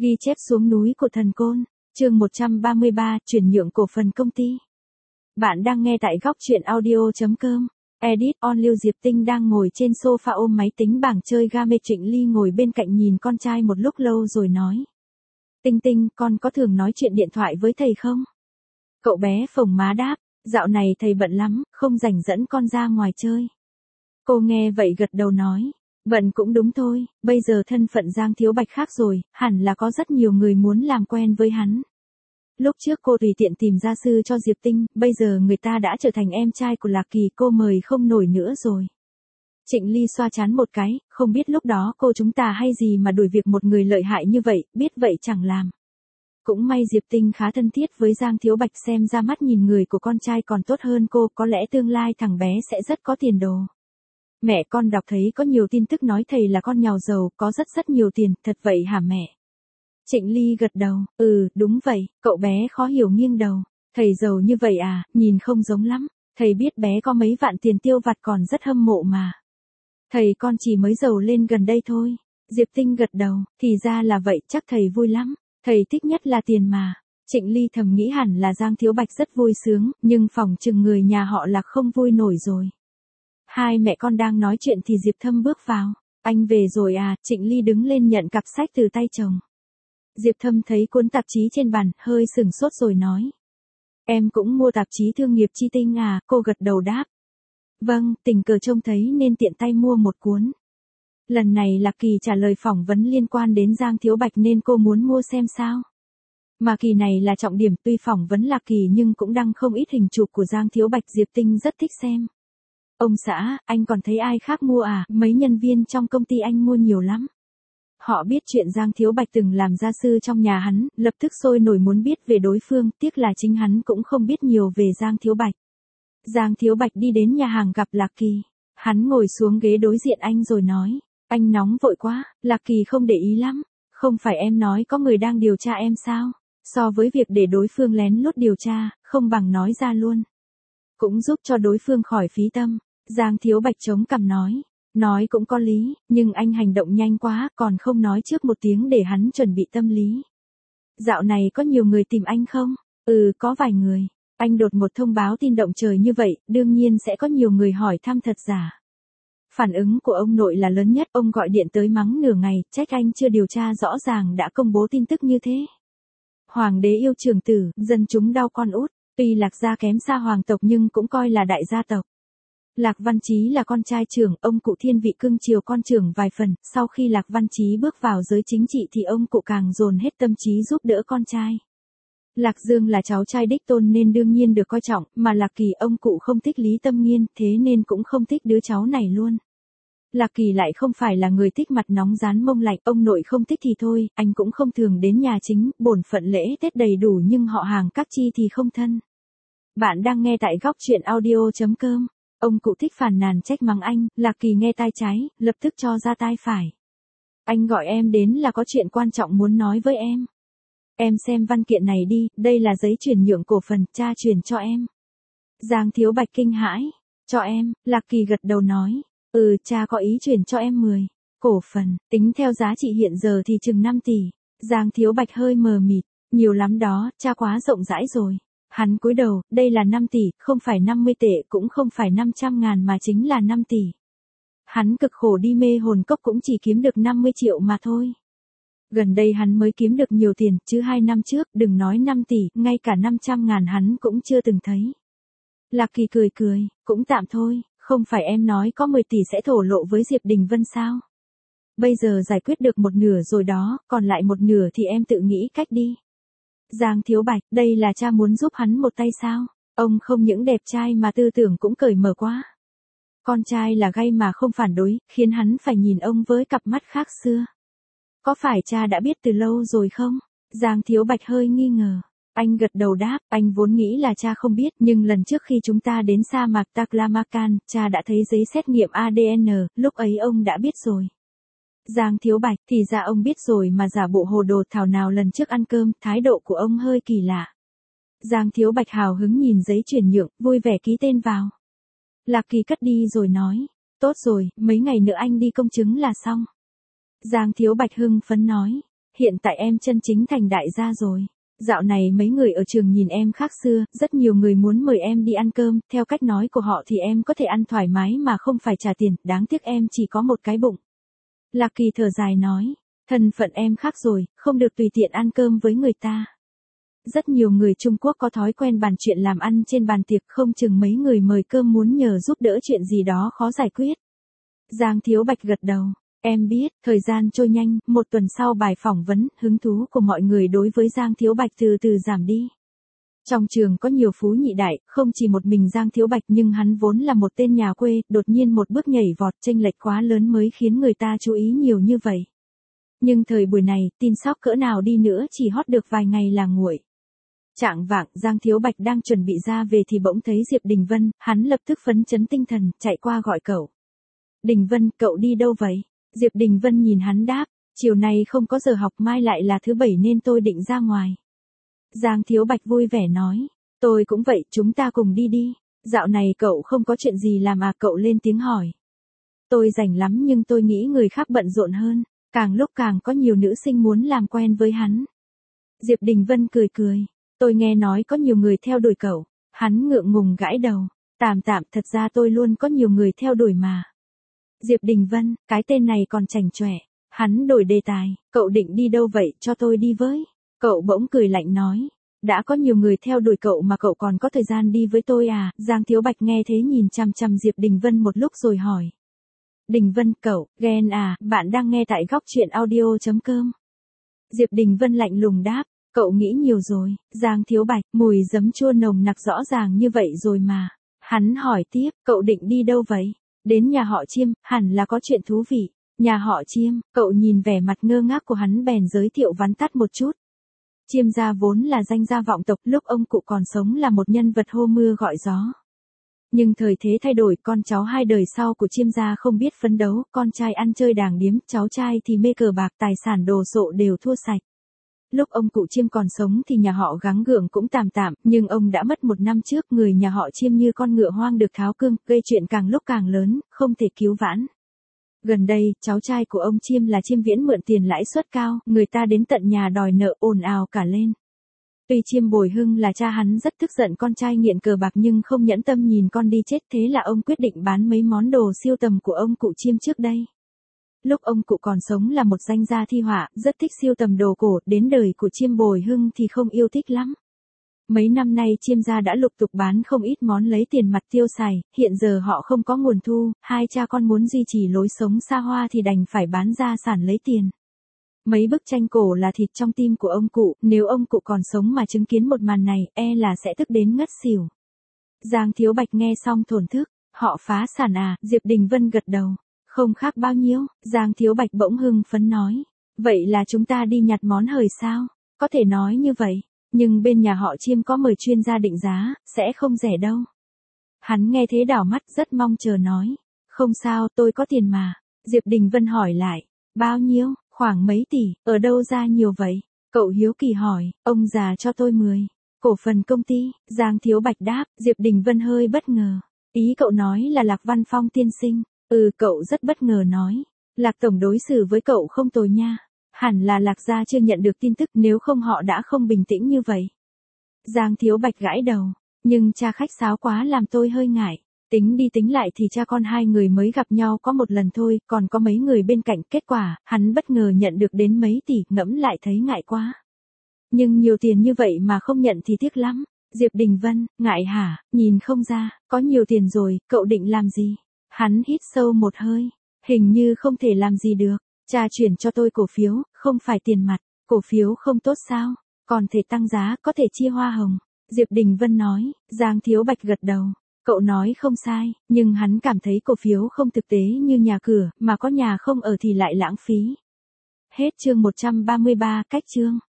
Ghi chép xuống núi của thần côn, chương 133, chuyển nhượng cổ phần công ty. Bạn đang nghe tại góc truyện audio.com. Edit on Lưu Diệp Tinh đang ngồi trên sofa ôm máy tính bảng chơi game. Trịnh Ly ngồi bên cạnh nhìn con trai một lúc lâu rồi nói. Tinh Tinh, con có thường nói chuyện điện thoại với thầy không? Cậu bé phồng má đáp, dạo này thầy bận lắm, không rảnh dẫn con ra ngoài chơi. Cô nghe vậy gật đầu nói. Bận cũng đúng thôi, bây giờ thân phận Giang Thiếu Bạch khác rồi, hẳn là có rất nhiều người muốn làm quen với hắn. Lúc trước cô tùy tiện tìm gia sư cho Diệp Tinh, bây giờ người ta đã trở thành em trai của Lạc Kỳ, cô mời không nổi nữa rồi. Trịnh Ly xoa trán một cái, không biết lúc đó cô chúng ta hay gì mà đuổi việc một người lợi hại như vậy, biết vậy chẳng làm. Cũng may Diệp Tinh khá thân thiết với Giang Thiếu Bạch, xem ra mắt nhìn người của con trai còn tốt hơn cô, có lẽ tương lai thằng bé sẽ rất có tiền đồ. Mẹ con đọc thấy có nhiều tin tức nói thầy là con nhà giàu, có rất nhiều tiền, thật vậy hả mẹ? Trịnh Ly gật đầu, đúng vậy, cậu bé khó hiểu nghiêng đầu. Thầy giàu như vậy à, nhìn không giống lắm, thầy biết bé có mấy vạn tiền tiêu vặt còn rất hâm mộ mà. Thầy con chỉ mới giàu lên gần đây thôi. Diệp Tinh gật đầu, thì ra là vậy, chắc thầy vui lắm, thầy thích nhất là tiền mà. Trịnh Ly thầm nghĩ hẳn là Giang Thiếu Bạch rất vui sướng, nhưng phỏng chừng người nhà họ Lạc không vui nổi rồi. Hai mẹ con đang nói chuyện thì Diệp Thâm bước vào. Anh về rồi à? Trịnh Ly đứng lên nhận cặp sách từ tay chồng. Diệp Thâm thấy cuốn tạp chí trên bàn, hơi sửng sốt rồi nói. Em cũng mua tạp chí thương nghiệp Chi Tinh à? Cô gật đầu đáp. Vâng, tình cờ trông thấy nên tiện tay mua một cuốn. Lần này Lạc Kỳ trả lời phỏng vấn liên quan đến Giang Thiếu Bạch nên cô muốn mua xem sao. Mà kỳ này là trọng điểm, tuy phỏng vấn Lạc Kỳ nhưng cũng đăng không ít hình chụp của Giang Thiếu Bạch. Diệp Tinh rất thích xem. Ông xã, anh còn thấy ai khác mua à? Mấy nhân viên trong công ty anh mua nhiều lắm. Họ biết chuyện Giang Thiếu Bạch từng làm gia sư trong nhà hắn, lập tức sôi nổi muốn biết về đối phương, tiếc là chính hắn cũng không biết nhiều về Giang Thiếu Bạch. Giang Thiếu Bạch đi đến nhà hàng gặp Lạc Kỳ. Hắn ngồi xuống ghế đối diện anh rồi nói, anh nóng vội quá. Lạc Kỳ không để ý lắm. Không phải em nói có người đang điều tra em sao? So với việc để đối phương lén lút điều tra, không bằng nói ra luôn. Cũng giúp cho đối phương khỏi phí tâm. Giang Thiếu Bạch chống cằm nói cũng có lý, nhưng anh hành động nhanh quá, còn không nói trước một tiếng để hắn chuẩn bị tâm lý. Dạo này có nhiều người tìm anh không? Có vài người. Anh đột một thông báo tin động trời như vậy, đương nhiên sẽ có nhiều người hỏi thăm thật giả. Phản ứng của ông nội là lớn nhất, ông gọi điện tới mắng nửa ngày, trách anh chưa điều tra rõ ràng đã công bố tin tức như thế. Hoàng đế yêu trưởng tử, dân chúng đau con út, tuy Lạc gia kém xa hoàng tộc nhưng cũng coi là đại gia tộc. Lạc Văn Chí là con trai trưởng, ông cụ thiên vị cưng chiều con trưởng vài phần, sau khi Lạc Văn Chí bước vào giới chính trị thì ông cụ càng dồn hết tâm trí giúp đỡ con trai. Lạc Dương là cháu trai đích tôn nên đương nhiên được coi trọng, mà Lạc Kỳ ông cụ không thích Lý Tâm Nghiên, thế nên cũng không thích đứa cháu này luôn. Lạc Kỳ lại không phải là người thích mặt nóng rán mông lạnh, ông nội không thích thì thôi, anh cũng không thường đến nhà chính, bổn phận lễ Tết đầy đủ nhưng họ hàng các chi thì không thân. Bạn đang nghe tại góc truyện audio.com. Ông cụ thích phàn nàn trách mắng anh, Lạc Kỳ nghe tai trái, lập tức cho ra tai phải. Anh gọi em đến là có chuyện quan trọng muốn nói với em. Em xem văn kiện này đi, đây là giấy chuyển nhượng cổ phần, cha chuyển cho em. Giang Thiếu Bạch kinh hãi, cho em, Lạc Kỳ gật đầu nói, cha có ý chuyển cho em 10 cổ phần, tính theo giá trị hiện giờ thì chừng 5 tỷ. Giang Thiếu Bạch hơi mờ mịt, nhiều lắm đó, cha quá rộng rãi rồi. Hắn cúi đầu, đây là 5 tỷ, không phải 50 tệ, cũng không phải 500.000 mà chính là 5 tỷ. Hắn cực khổ đi mê hồn cốc cũng chỉ kiếm được 50 triệu mà thôi. Gần đây hắn mới kiếm được nhiều tiền, chứ 2 năm trước, đừng nói 5 tỷ, ngay cả 500.000 hắn cũng chưa từng thấy. Lạc Kỳ cười, cũng tạm thôi, không phải em nói có 10 tỷ sẽ thổ lộ với Diệp Đình Vân sao? Bây giờ giải quyết được một nửa rồi đó, còn lại một nửa thì em tự nghĩ cách đi. Giang Thiếu Bạch, đây là cha muốn giúp hắn một tay sao? Ông không những đẹp trai mà tư tưởng cũng cởi mở quá. Con trai là gay mà không phản đối, khiến hắn phải nhìn ông với cặp mắt khác xưa. Có phải cha đã biết từ lâu rồi không? Giang Thiếu Bạch hơi nghi ngờ. Anh gật đầu đáp, anh vốn nghĩ là cha không biết, nhưng lần trước khi chúng ta đến sa mạc Taklamakan, cha đã thấy giấy xét nghiệm ADN, lúc ấy ông đã biết rồi. Giang Thiếu Bạch, thì ra ông biết rồi mà giả bộ hồ đồ, thảo nào lần trước ăn cơm, thái độ của ông hơi kỳ lạ. Giang Thiếu Bạch hào hứng nhìn giấy chuyển nhượng, vui vẻ ký tên vào. Lạc Kỳ cất đi rồi nói, tốt rồi, mấy ngày nữa anh đi công chứng là xong. Giang Thiếu Bạch hưng phấn nói, hiện tại em chân chính thành đại gia rồi. Dạo này mấy người ở trường nhìn em khác xưa, rất nhiều người muốn mời em đi ăn cơm, theo cách nói của họ thì em có thể ăn thoải mái mà không phải trả tiền, đáng tiếc em chỉ có một cái bụng. Lạc Kỳ thở dài nói, thân phận em khác rồi, không được tùy tiện ăn cơm với người ta. Rất nhiều người Trung Quốc có thói quen bàn chuyện làm ăn trên bàn tiệc, không chừng mấy người mời cơm muốn nhờ giúp đỡ chuyện gì đó khó giải quyết. Giang Thiếu Bạch gật đầu. Em biết, thời gian trôi nhanh, một tuần sau bài phỏng vấn, hứng thú của mọi người đối với Giang Thiếu Bạch từ từ giảm đi. Trong trường có nhiều phú nhị đại, không chỉ một mình Giang Thiếu Bạch nhưng hắn vốn là một tên nhà quê, đột nhiên một bước nhảy vọt chênh lệch quá lớn mới khiến người ta chú ý nhiều như vậy. Nhưng thời buổi này, tin sóc cỡ nào đi nữa chỉ hot được vài ngày là nguội. Chạng vạng, Giang Thiếu Bạch đang chuẩn bị ra về thì bỗng thấy Diệp Đình Vân, hắn lập tức phấn chấn tinh thần, chạy qua gọi cậu. Đình Vân, cậu đi đâu vậy? Diệp Đình Vân nhìn hắn đáp, chiều nay không có giờ học, mai lại là thứ bảy nên tôi định ra ngoài. Giang Thiếu Bạch vui vẻ nói, tôi cũng vậy, chúng ta cùng đi đi. Dạo này cậu không có chuyện gì làm à? Cậu lên tiếng hỏi. Tôi rảnh lắm nhưng tôi nghĩ người khác bận rộn hơn, càng lúc càng có nhiều nữ sinh muốn làm quen với hắn. Diệp Đình Vân cười cười, tôi nghe nói có nhiều người theo đuổi cậu. Hắn ngượng ngùng gãi đầu, tạm, thật ra tôi luôn có nhiều người theo đuổi mà. Diệp Đình Vân, cái tên này còn chảnh chọe. Hắn đổi đề tài, cậu định đi đâu vậy, cho tôi đi với. Cậu bỗng cười lạnh nói, đã có nhiều người theo đuổi cậu mà cậu còn có thời gian đi với tôi à? Giang Thiếu Bạch nghe thế nhìn chằm chằm Diệp Đình Vân một lúc rồi hỏi. Đình Vân, cậu, ghen à? Bạn đang nghe tại góc truyện audio.com. Diệp Đình Vân lạnh lùng đáp, cậu nghĩ nhiều rồi. Giang Thiếu Bạch, mùi giấm chua nồng nặc rõ ràng như vậy rồi mà. Hắn hỏi tiếp, cậu định đi đâu vậy? Đến nhà họ Chiêm, hẳn là có chuyện thú vị. Nhà họ Chiêm, cậu nhìn vẻ mặt ngơ ngác của hắn bèn giới thiệu vắn tắt một chút. Chiêm gia vốn là danh gia vọng tộc, lúc ông cụ còn sống là một nhân vật hô mưa gọi gió. Nhưng thời thế thay đổi, con cháu hai đời sau của Chiêm gia không biết phấn đấu, con trai ăn chơi đàng điếm, cháu trai thì mê cờ bạc, tài sản đồ sộ đều thua sạch. Lúc ông cụ Chiêm còn sống thì nhà họ gắng gượng cũng tạm, nhưng ông đã mất 1 năm trước, người nhà họ Chiêm như con ngựa hoang được tháo cương, gây chuyện càng lúc càng lớn, không thể cứu vãn. Gần đây, cháu trai của ông Chiêm là Chiêm Viễn mượn tiền lãi suất cao, người ta đến tận nhà đòi nợ ồn ào cả lên. Tuy Chiêm Bồi Hưng là cha hắn rất tức giận con trai nghiện cờ bạc nhưng không nhẫn tâm nhìn con đi chết, thế là ông quyết định bán mấy món đồ sưu tầm của ông cụ Chiêm trước đây. Lúc ông cụ còn sống là một danh gia thi họa, rất thích sưu tầm đồ cổ, đến đời của Chiêm Bồi Hưng thì không yêu thích lắm. Mấy năm nay Chiêm gia đã lục tục bán không ít món lấy tiền mặt tiêu xài, hiện giờ họ không có nguồn thu, hai cha con muốn duy trì lối sống xa hoa thì đành phải bán gia sản lấy tiền. Mấy bức tranh cổ là thịt trong tim của ông cụ, nếu ông cụ còn sống mà chứng kiến một màn này, e là sẽ tức đến ngất xỉu. Giang Thiếu Bạch nghe xong thổn thức, họ phá sản à? Diệp Đình Vân gật đầu, không khác bao nhiêu. Giang Thiếu Bạch bỗng hưng phấn nói, vậy là chúng ta đi nhặt món hời sao? Có thể nói như vậy, nhưng bên nhà họ Chiêm có mời chuyên gia định giá, sẽ không rẻ đâu. Hắn nghe thế đảo mắt rất mong chờ nói, không sao, tôi có tiền mà. Diệp Đình Vân hỏi lại, bao nhiêu? Khoảng mấy tỷ, ở đâu ra nhiều vậy? Cậu hiếu kỳ hỏi, ông già cho tôi 10 cổ phần công ty. Giang Thiếu Bạch đáp. Diệp Đình Vân hơi bất ngờ, ý cậu nói là Lạc Văn Phong tiên sinh? Cậu rất bất ngờ nói, Lạc tổng đối xử với cậu không tồi nha. Hẳn là Lạc gia chưa nhận được tin tức, nếu không họ đã không bình tĩnh như vậy. Giang Thiếu Bạch gãi đầu, nhưng cha khách sáo quá làm tôi hơi ngại. Tính đi tính lại thì cha con hai người mới gặp nhau có một lần thôi, còn có mấy người bên cạnh, kết quả, hắn bất ngờ nhận được đến mấy tỷ, ngẫm lại thấy ngại quá. Nhưng nhiều tiền như vậy mà không nhận thì tiếc lắm. Diệp Đình Vân, ngại hả? Nhìn không ra, có nhiều tiền rồi, cậu định làm gì? Hắn hít sâu một hơi, hình như không thể làm gì được. Cha chuyển cho tôi cổ phiếu, không phải tiền mặt. Cổ phiếu không tốt sao? Còn thể tăng giá, có thể chia hoa hồng. Diệp Đình Vân nói. Giang Thiếu Bạch gật đầu. Cậu nói không sai, nhưng hắn cảm thấy cổ phiếu không thực tế như nhà cửa, mà có nhà không ở thì lại lãng phí. Hết chương 133, cách chương.